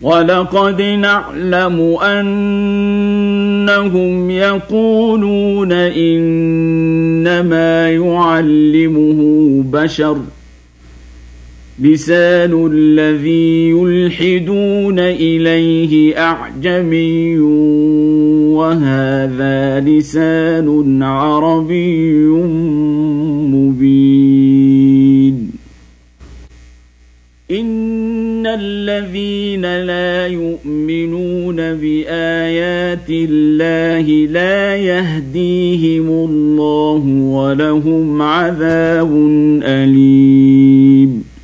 ولقد نعلم أنهم يقولون إنما يعلمه بشر لسان الذي يلحدون إليه أعجمي وهذا لسان عربي مبين إن الذين لا يؤمنون بآيات الله لا يهديهم الله ولهم عذاب أليم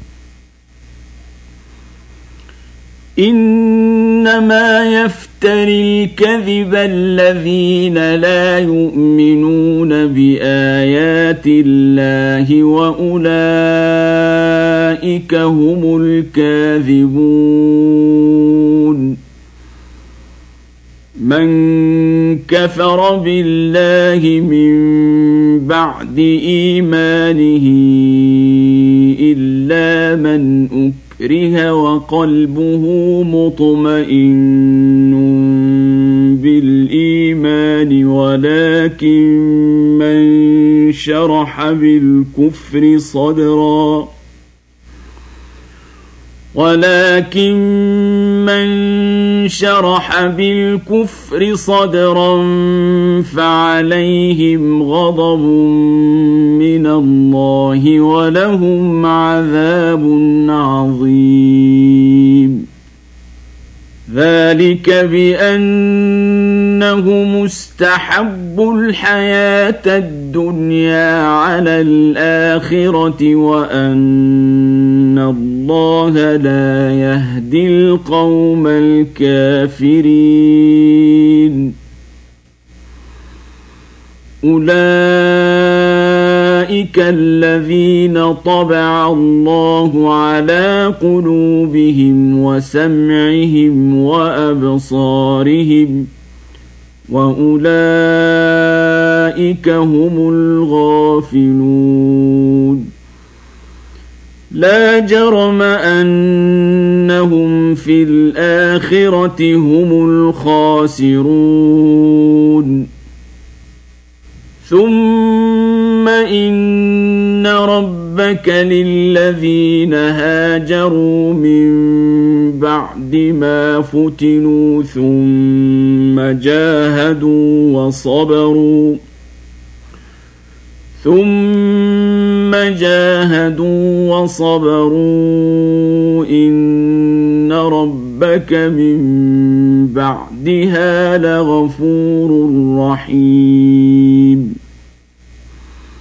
إنما يفتري الكذب الذين لا يؤمنون بآيات الله وأولئك هم الكاذبون من كفر بالله من بعد إيمانه إلا من أكره وقلبه مطمئن بالإيمان ولكن من شرح بالكفر صدرا فعليهم غضب من الله ولهم عذاب عظيم ذلك بأنهم استحبوا الحياة الدنيا على الآخرة وأن الله لا يهدي القوم الكافرين أولئك الذين طبع الله على قلوبهم وسمعهم وأبصارهم وأولئك هم الغافلون لا جرم أنهم في الآخرة هم الخاسرون ثم إن ربك للذين هاجروا من بعد ما فتنوا ثم جاهدوا وصبروا إن ربك من بعدها لغفور رحيم